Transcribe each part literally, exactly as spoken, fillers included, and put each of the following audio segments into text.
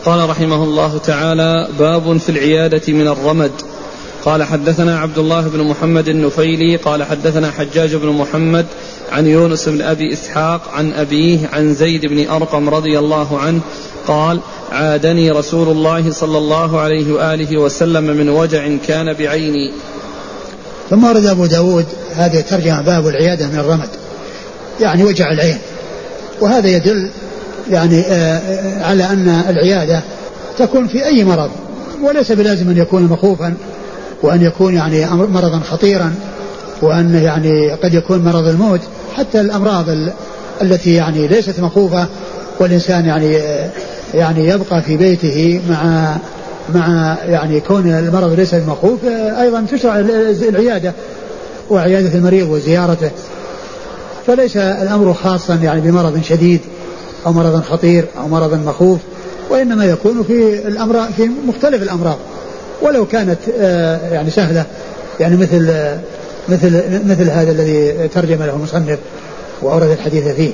قال رحمه الله تعالى: باب في العيادة من الرمد. قال حدثنا عبد الله بن محمد النفيلي قال حدثنا حجاج بن محمد عن يونس بن أبي إسحاق عن أبيه عن زيد بن أرقم رضي الله عنه قال: عادني رسول الله صلى الله عليه وآله وسلم من وجع كان بعيني. ثم ورد أبو داود هذه ترجمة باب العيادة من الرمد، يعني وجع العين، وهذا يدل يعني على أن العيادة تكون في أي مرض، وليس بلازم أن يكون مخوفا وأن يكون يعني مرضا خطيرا وأن يعني قد يكون مرض الموت. حتى الأمراض التي يعني ليست مخوفة والإنسان يعني يعني يبقى في بيته مع مع يعني كون المرض ليس مخوف، أيضا تشرع العيادة وعيادة المريض وزيارته، فليس الأمر خاصا يعني بمرض شديد أو مرض خطير أو مرض مخوف، وإنما يكون في الأمراض في مختلف الأمراض ولو كانت يعني سهلة، يعني مثل مثل مثل هذا الذي ترجم له المصنف وأورد الحديث فيه.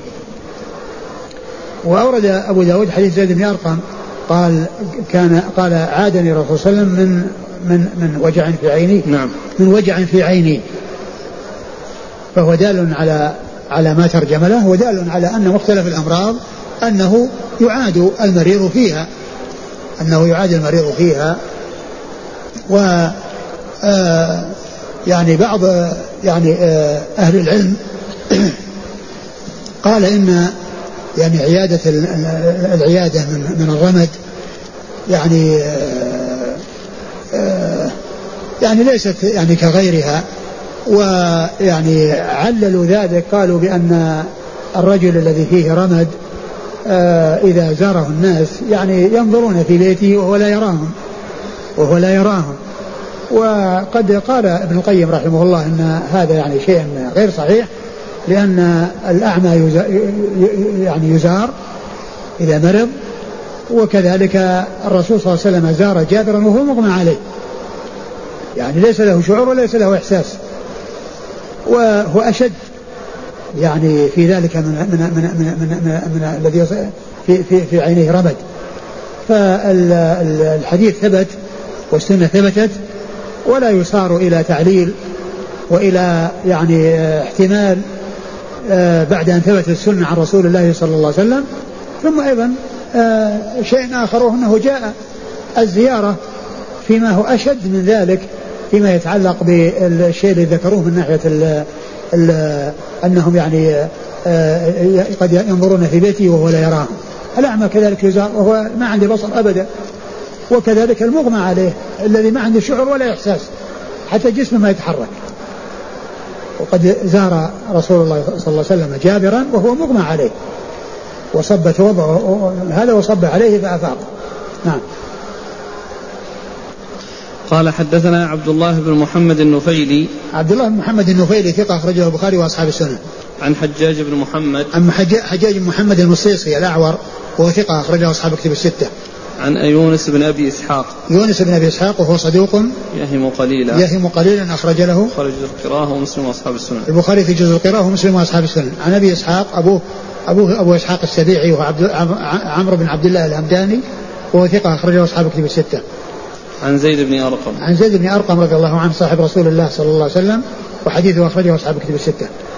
وأورد أبو داود حديث زيد بن أرقم قال كان قال عادني الرسول صلى الله عليه وسلم من من من وجع في عيني. نعم. من وجع في عيني، فهو دال على على ما ترجم له، ودال على أن مختلف الأمراض أنه يعاد المريض فيها أنه يعاد المريض فيها و آه يعني بعض يعني آه أهل العلم قال إن يعني عيادة العيادة من من الرمد يعني آه آه يعني ليست يعني كغيرها، ويعني عللوا ذلك قالوا بأن الرجل الذي فيه رمد آه إذا زاره الناس يعني ينظرون في بيته وهو لا يراهم وهو لا يراهم وقد قال ابن القيم رحمه الله أن هذا يعني شيء غير صحيح، لأن الأعمى يعني يزار إذا مرض، وكذلك الرسول صلى الله عليه وسلم زار جابرا وهو مغمى عليه، يعني ليس له شعور وليس له إحساس، وهو أشد يعني في ذلك من من من من, من, من الذي في في في عينيه رمد. فالحديث ثبت والسنة ثبتت، ولا يصار إلى تعليل وإلى يعني احتمال بعد أن ثبت السنة عن رسول الله صلى الله عليه وسلم. ثم أيضا شيء آخر أنه جاء الزيارة فيما هو أشد من ذلك فيما يتعلق بالشيء الذي ذكروه من ناحية ال ال أنهم يعني قد ينظرون في بيته وهو لا يراهم. الأعمى كذلك يزار وهو ما عنده بصر أبدا، وكذلك المغمى عليه الذي ما عنده شعور ولا إحساس، حتى جسمه ما يتحرك. وقد زار رسول الله صلى الله عليه وسلم جابرا وهو مغمى عليه وصبت وضعه هذا وصب عليه فأفاق. نعم. قال حدثنا عبد الله بن محمد النفيلي. عبد الله بن محمد النفيلي ثقة أخرجه البخاري وأصحاب السنن. عن حجاج بن محمد. عن حجاج بن محمد المصيصي الأعور وهو ثقة أخرجه أصحاب كتب الستة. عن يونس بن أبي إسحاق. يونس بن أبي إسحاق وهو صدوق يهم قليلا. يهم قليلا أخرج له خرج القراءة ومسلم وأصحاب السنن. البخاري في جزء القراءة ومسلم وأصحاب السنن. عن أبي إسحاق أبوه أبوه أبو إسحاق السبيعي وهو عمرو بن عبد الله الهمداني وهو ثقة أخرجه أصحاب كتب الستة. عن زيد بن أرقم. عن زيد بن أرقم رضي الله عنه صاحب رسول الله صلى الله عليه وسلم وحديثه أخرجه أصحاب كتب الستة.